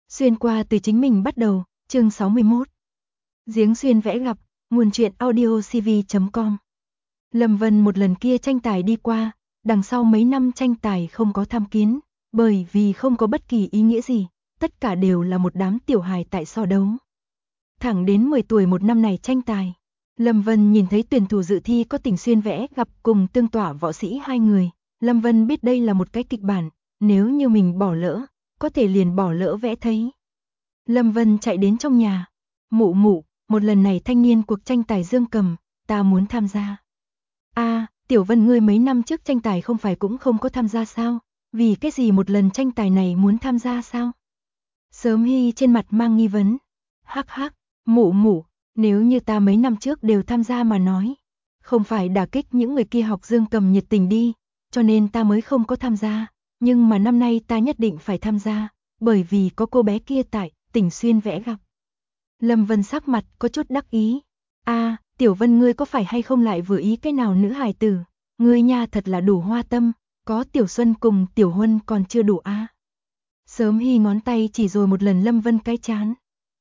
Xuyên qua từ chính mình bắt đầu, chương 61. Giếng xuyên vẽ gặp, nguồn truyện audiocv.com. Lâm Vân một lần kia tranh tài đi qua, đằng sau mấy năm tranh tài không có tham kiến, bởi vì không có bất kỳ ý nghĩa gì, tất cả đều là một đám tiểu hài tại so đấu. Thẳng đến 10 tuổi một năm này tranh tài, Lâm Vân nhìn thấy tuyển thủ dự thi có tình xuyên vẽ gặp cùng tương tỏa võ sĩ hai người, Lâm Vân biết đây là một cái kịch bản, nếu như mình bỏ lỡ, có thể liền bỏ lỡ vẽ thấy. Lâm Vân chạy đến trong nhà, mụ mụ, một lần này thanh niên cuộc tranh tài dương cầm, ta muốn tham gia. Tiểu Vân ngươi mấy năm trước tranh tài không phải cũng không có tham gia sao, vì cái gì một lần tranh tài này muốn tham gia sao? Sớm Hy trên mặt mang nghi vấn. Hắc hắc, mụ mụ, nếu như ta mấy năm trước đều tham gia mà nói, không phải đả kích những người kia học dương cầm nhiệt tình đi, cho nên ta mới không có tham gia, nhưng mà năm nay ta nhất định phải tham gia, bởi vì có cô bé kia tại, Tỉnh Xuyên vẽ gặp. Lâm Vân sắc mặt có chút đắc ý. Tiểu Vân ngươi có phải hay không lại vừa ý cái nào nữ hài tử, ngươi nha thật là đủ hoa tâm, có Tiểu Xuân cùng Tiểu Huân còn chưa đủ Sớm Hy ngón tay chỉ rồi một lần Lâm Vân cái chán.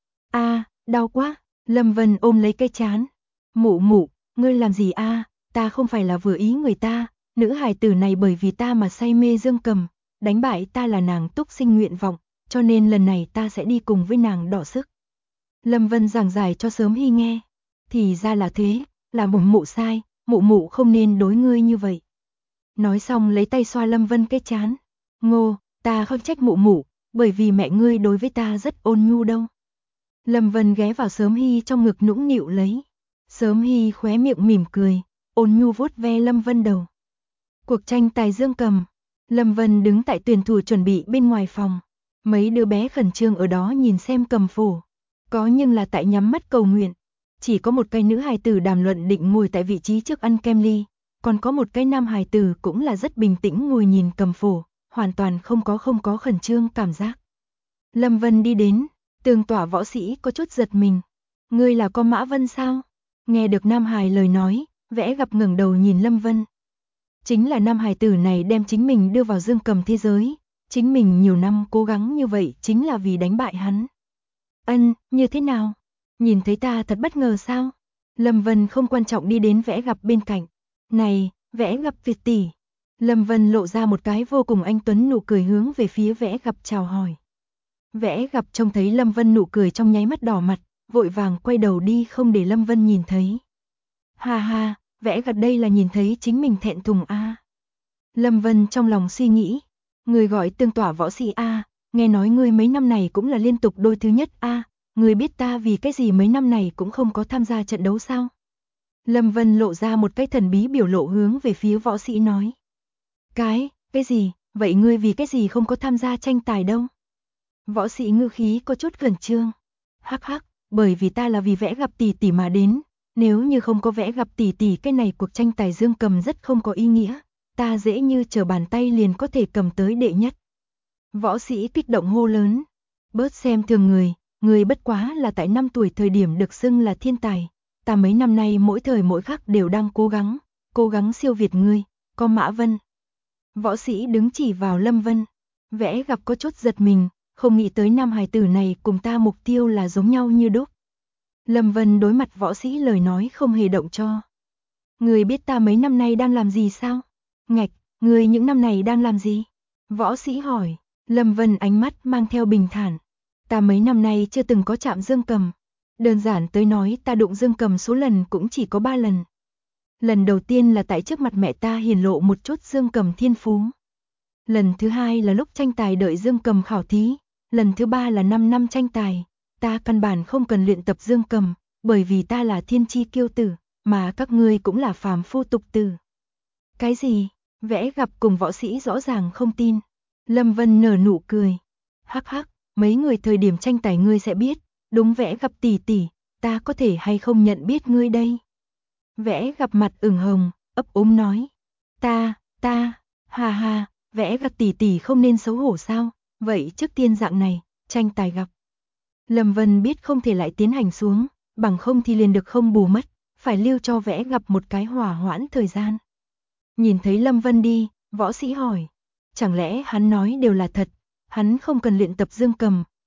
Đau quá, Lâm Vân ôm lấy cái chán. Mụ mụ, ngươi làm gì ta không phải là vừa ý người ta, nữ hài tử này bởi vì ta mà say mê dương cầm, đánh bại ta là nàng túc sinh nguyện vọng, cho nên lần này ta sẽ đi cùng với nàng đọ sức. Lâm Vân giảng giải cho Sớm Hy nghe. Thì ra là thế, là mụ sai, mụ không nên đối ngươi như vậy. Nói xong lấy tay xoa Lâm Vân cái chán. Ngô, ta không trách mụ, bởi vì mẹ ngươi đối với ta rất ôn nhu đâu. Lâm Vân ghé vào Sớm Hy trong ngực nũng nịu lấy. Sớm Hy khóe miệng mỉm cười, ôn nhu vuốt ve Lâm Vân đầu. Cuộc tranh tài dương cầm, Lâm Vân đứng tại tuyển thủ chuẩn bị bên ngoài phòng. Mấy đứa bé khẩn trương ở đó nhìn xem cầm phổ. Có nhưng là tại nhắm mắt cầu nguyện. Chỉ có một cái nữ hài tử đàm luận định ngồi tại vị trí trước ăn kem ly, còn có một cái nam hài tử cũng là rất bình tĩnh ngồi nhìn cầm phổ, hoàn toàn không có khẩn trương cảm giác. Lâm Vân đi đến, tương tỏa võ sĩ có chút giật mình. Ngươi là con Mã Vân sao? Nghe được nam hài lời nói, vẽ gặp ngẩng đầu nhìn Lâm Vân. Chính là nam hài tử này đem chính mình đưa vào dương cầm thế giới, chính mình nhiều năm cố gắng như vậy chính là vì đánh bại hắn. Như thế nào? Nhìn thấy ta thật bất ngờ sao? Lâm Vân không quan trọng đi đến vẽ gặp bên cạnh. Này, vẽ gặp Việt tỷ. Lâm Vân lộ ra một cái vô cùng anh tuấn nụ cười hướng về phía vẽ gặp chào hỏi. Vẽ gặp trông thấy Lâm Vân nụ cười trong nháy mắt đỏ mặt, vội vàng quay đầu đi không để Lâm Vân nhìn thấy. Ha, vẽ gặp đây là nhìn thấy chính mình thẹn thùng Lâm Vân trong lòng suy nghĩ. Người gọi tương tỏa võ sĩ nghe nói ngươi mấy năm này cũng là liên tục đôi thứ nhất Người biết ta vì cái gì mấy năm này cũng không có tham gia trận đấu sao? Lâm Vân lộ ra một cái thần bí biểu lộ hướng về phía võ sĩ nói. Cái gì, vậy ngươi vì cái gì không có tham gia tranh tài đâu? Võ sĩ ngữ khí có chút khẩn trương. Hắc, bởi vì ta là vì vẽ gặp tỷ tỷ mà đến, nếu như không có vẽ gặp tỷ tỷ cái này cuộc tranh tài dương cầm rất không có ý nghĩa, ta dễ như trở bàn tay liền có thể cầm tới đệ nhất. Võ sĩ kích động hô lớn. Bớt xem thường người bất quá là tại 5 tuổi thời điểm được xưng là thiên tài, ta mấy năm nay mỗi thời mỗi khắc đều đang cố gắng siêu việt ngươi, có Mã Vân. Võ sĩ đứng chỉ vào Lâm Vân, vẽ gặp có chút giật mình, không nghĩ tới nam hài tử này cùng ta mục tiêu là giống nhau như đúc. Lâm Vân đối mặt võ sĩ lời nói không hề động cho. Người biết ta mấy năm nay đang làm gì sao? Ngạch, người những năm này đang làm gì? Võ sĩ hỏi, Lâm Vân ánh mắt mang theo bình thản. Ta mấy năm nay chưa từng có chạm dương cầm. Đơn giản tới nói ta đụng dương cầm số lần cũng chỉ có 3 lần. Lần đầu tiên là tại trước mặt mẹ ta hiển lộ một chút dương cầm thiên phú. Lần thứ hai là lúc tranh tài đợi dương cầm khảo thí. Lần thứ ba là 5 năm tranh tài. Ta căn bản không cần luyện tập dương cầm, bởi vì ta là thiên chi kiêu tử, mà các ngươi cũng là phàm phu tục tử. Cái gì? Vẽ gặp cùng võ sĩ rõ ràng không tin. Lâm Vân nở nụ cười. Hắc, mấy người thời điểm tranh tài ngươi sẽ biết, đúng vẽ gặp tỷ tỷ, ta có thể hay không nhận biết ngươi đây. Vẽ gặp mặt ửng hồng, ấp úng nói. Ta, ha, vẽ gặp tỷ tỷ không nên xấu hổ sao, vậy trước tiên dạng này, tranh tài gặp. Lâm Vân biết không thể lại tiến hành xuống, bằng không thì liền được không bù mất, phải lưu cho vẽ gặp một cái hỏa hoãn thời gian. Nhìn thấy Lâm Vân đi, võ sĩ hỏi, chẳng lẽ hắn nói đều là thật, hắn không cần luyện tập dương cầm,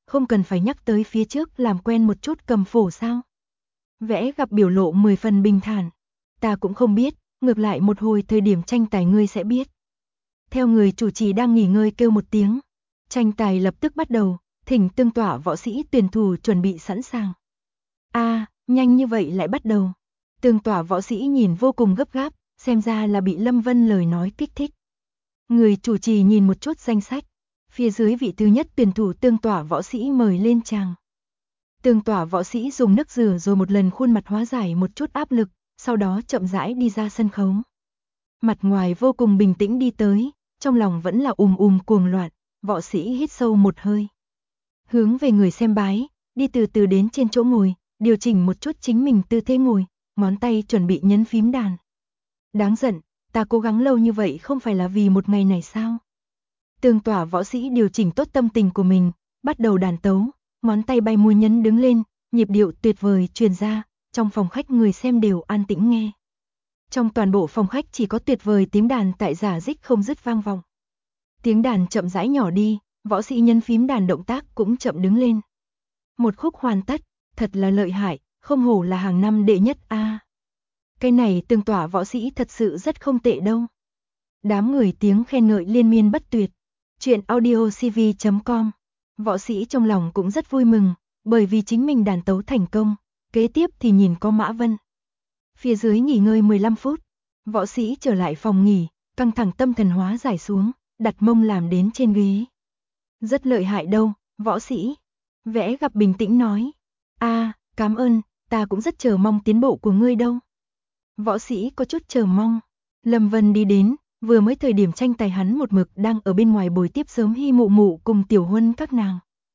không cần phải nhắc tới phía trước làm quen một chút cầm phổ sao? Vẽ gặp biểu lộ 10 phần bình thản. Ta cũng không biết, ngược lại một hồi thời điểm tranh tài ngươi sẽ biết. Theo người chủ trì đang nghỉ ngơi kêu một tiếng. Tranh tài lập tức bắt đầu, thỉnh tương tỏa võ sĩ tuyển thủ chuẩn bị sẵn sàng. Nhanh như vậy lại bắt đầu. Tương tỏa võ sĩ nhìn vô cùng gấp gáp, xem ra là bị Lâm Vân lời nói kích thích. Người chủ trì nhìn một chút danh sách. Phía dưới vị thứ nhất tuyển thủ tương tỏa võ sĩ mời lên tràng. Tương tỏa võ sĩ dùng nước rửa rồi một lần khuôn mặt hóa giải một chút áp lực, sau đó chậm rãi đi ra sân khấu. Mặt ngoài vô cùng bình tĩnh đi tới, trong lòng vẫn là cuồng loạn, võ sĩ hít sâu một hơi. Hướng về người xem bái, đi từ từ đến trên chỗ ngồi, điều chỉnh một chút chính mình tư thế ngồi, ngón tay chuẩn bị nhấn phím đàn. Đáng giận, ta cố gắng lâu như vậy không phải là vì một ngày này sao? Tương tỏa võ sĩ điều chỉnh tốt tâm tình của mình, bắt đầu đàn tấu, ngón tay bay múa nhấn đứng lên, nhịp điệu tuyệt vời truyền ra, trong phòng khách người xem đều an tĩnh nghe. Trong toàn bộ phòng khách chỉ có tuyệt vời tiếng đàn tại giả dích không dứt vang vọng. Tiếng đàn chậm rãi nhỏ đi, võ sĩ nhấn phím đàn động tác cũng chậm đứng lên. Một khúc hoàn tất, thật là lợi hại, không hổ là hàng năm đệ nhất a. Cái này tương tỏa võ sĩ thật sự rất không tệ đâu. Đám người tiếng khen ngợi liên miên bất tuyệt. Chuyện audiocv.com. Võ sĩ trong lòng cũng rất vui mừng, bởi vì chính mình đàn tấu thành công, kế tiếp thì nhìn có Mã Vân. Phía dưới nghỉ ngơi 15 phút, võ sĩ trở lại phòng nghỉ, căng thẳng tâm thần hóa giải xuống, đặt mông làm đến trên ghế. Rất lợi hại đâu, võ sĩ. Vẽ gặp bình tĩnh nói. Cảm ơn, ta cũng rất chờ mong tiến bộ của ngươi đâu. Võ sĩ có chút chờ mong. Lâm Vân đi đến, vừa mới thời điểm tranh tài hắn một mực đang ở bên ngoài bồi tiếp sớm Hy Mụ Mụ cùng Tiểu Huân các nàng.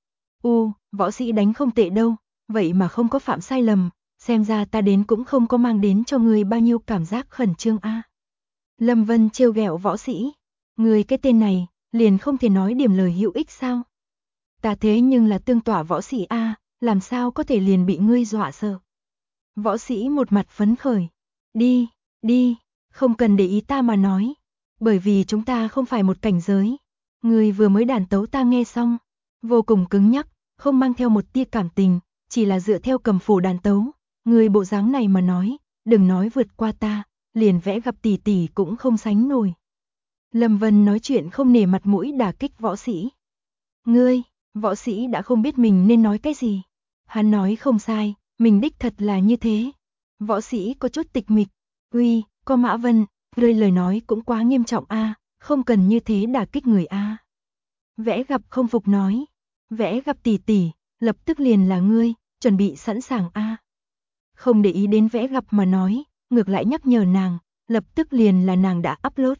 Võ sĩ đánh không tệ đâu, vậy mà không có phạm sai lầm, xem ra ta đến cũng không có mang đến cho ngươi bao nhiêu cảm giác khẩn trương a. Lâm Vân trêu ghẹo võ sĩ, ngươi cái tên này, liền không thể nói điểm lời hữu ích sao? Ta thế nhưng là tương tỏa võ sĩ a, làm sao có thể liền bị ngươi dọa sợ? Võ sĩ một mặt phấn khởi, đi, không cần để ý ta mà nói, bởi vì chúng ta không phải một cảnh giới. Ngươi vừa mới đàn tấu ta nghe xong, vô cùng cứng nhắc, không mang theo một tia cảm tình, chỉ là dựa theo cầm phổ đàn tấu, ngươi bộ dáng này mà nói, đừng nói vượt qua ta, liền vẽ gặp tỷ tỷ cũng không sánh nổi. Lâm Vân nói chuyện không nể mặt mũi đả kích võ sĩ. Ngươi, võ sĩ đã không biết mình nên nói cái gì. Hắn nói không sai, mình đích thật là như thế. Võ sĩ có chút tịch mịch, có Mã Vân, ngươi lời nói cũng quá nghiêm trọng a, không cần như thế đả kích người a. Vẽ gặp không phục nói, vẽ gặp tỷ tỷ, lập tức liền là ngươi, chuẩn bị sẵn sàng a. Không để ý đến vẽ gặp mà nói, ngược lại nhắc nhở nàng, lập tức liền là nàng đã upload.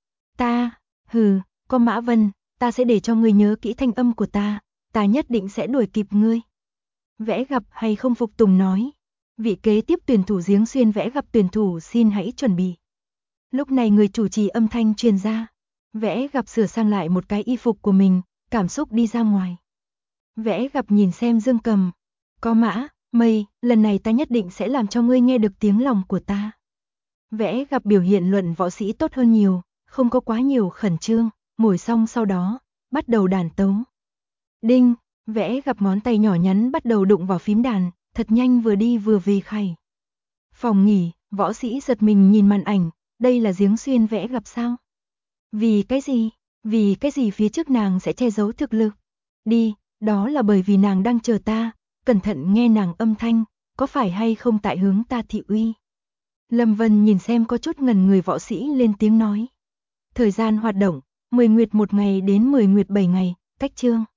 Có Mã Vân, ta sẽ để cho ngươi nhớ kỹ thanh âm của ta nhất định sẽ đuổi kịp ngươi. Vẽ gặp hay không phục tùng nói, vị kế tiếp tuyển thủ Giếng Xuyên vẽ gặp tuyển thủ xin hãy chuẩn bị. Lúc này người chủ trì âm thanh truyền ra, vẽ gặp sửa sang lại một cái y phục của mình, cảm xúc đi ra ngoài. Vẽ gặp nhìn xem Dương Cầm, có Mã, Mây, lần này ta nhất định sẽ làm cho ngươi nghe được tiếng lòng của ta. Vẽ gặp biểu hiện luận võ sĩ tốt hơn nhiều, không có quá nhiều khẩn trương, ngồi xong sau đó, bắt đầu đàn tấu. Đinh, vẽ gặp ngón tay nhỏ nhắn bắt đầu đụng vào phím đàn, thật nhanh vừa đi vừa về khay. Phòng nghỉ, võ sĩ giật mình nhìn màn ảnh, đây là Giếng Xuyên vẽ gặp sao? Vì cái gì phía trước nàng sẽ che giấu thực lực? Đó là bởi vì nàng đang chờ ta, cẩn thận nghe nàng âm thanh, có phải hay không tại hướng ta thị uy? Lâm Vân nhìn xem có chút ngần người võ sĩ lên tiếng nói. Thời gian hoạt động, 10 nguyệt 1 ngày đến 10 nguyệt 7 ngày, cách chương.